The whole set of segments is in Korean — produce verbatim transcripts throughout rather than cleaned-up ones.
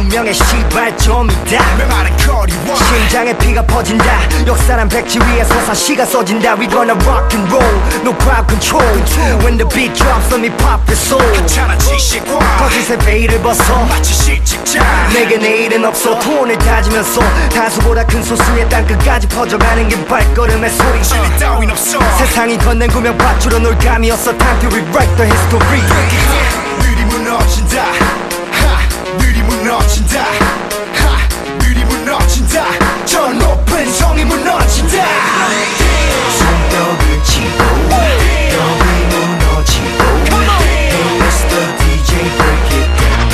운명의 시발점이다. 메마른 거리와 심장에 피가 퍼진다. 역사란 백지 위에 서사시가 써진다. We gonna rock and roll, no crowd control. When the beat drops, let me pop the soul. 괜찮아 지식과 거짓의 베일을 벗어 마치 실직자. 내게 내일은 없어. 톤을 다지면서 다수보다 큰 소수의 땅끝까지 퍼져가는 게 발걸음의 소리. 진리 따윈 없어. 세상이 건넨 구명 밧줄로 놀 감이었어. Time to rewrite the history. 느리 무너진다. 하, 느리 무너진다. 하, 느리 무너진다. 저 높은 성이 무너진다. 손뼉을 치고 벽이 무너지고 Hey Mister 디제이 break it down.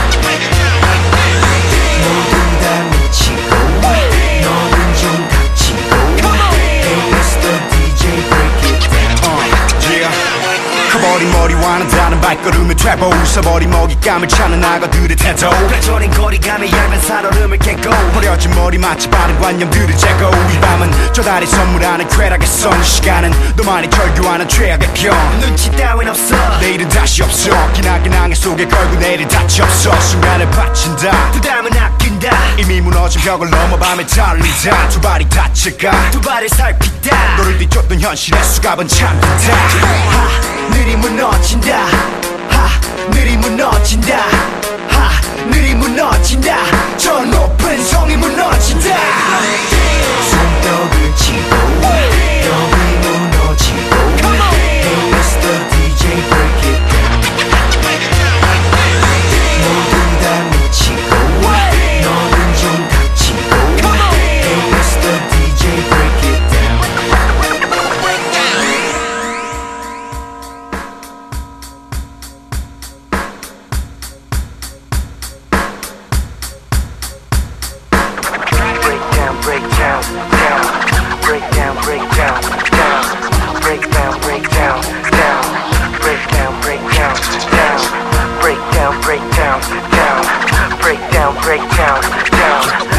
모두 다 미치고 너는 좀 닥치고 Hey Mister 디제이 break it down. Yeah. 커버린 머리와는 다른 발걸음의 트래블. 웃어버린 먹잇감을 찾는 악어들의 태도. 펼쳐진 거리감의 얇은 살얼음을 깨고 버려진 머리 마치 바른 관념들을 재고. 이 밤은 저 달이 선물하는 쾌락의 선. 시간은 너만이 절규하는 최악의 병. 눈치 따윈 없어. 내일은 다시 없어. 기나긴 항해 속에 걸고 내일은 다치 없어. 순간을 바친다. 부담은 아낀다. 이미 무너진 벽을 넘어 밤에 달리다. 두 발이 다칠까 두 발을 살피다. 너를 뒤쫓던 현실의 수갑은 참다. 하 느리 무너진다. 하 느리 무너진다. 하 느리 무너진다. 저 높은 성이 무너진다. 손뼉을 치고 벽이 무너지고 Hey Mister 디제이 break it down. 모두 다 미치고 너는 좀 닥치고 Hey Mister 디제이 break it down. Break down, break down, break down, down. Break down, break down, down. Break down, break down, down. Break down, break down, down. Break down, break down, down.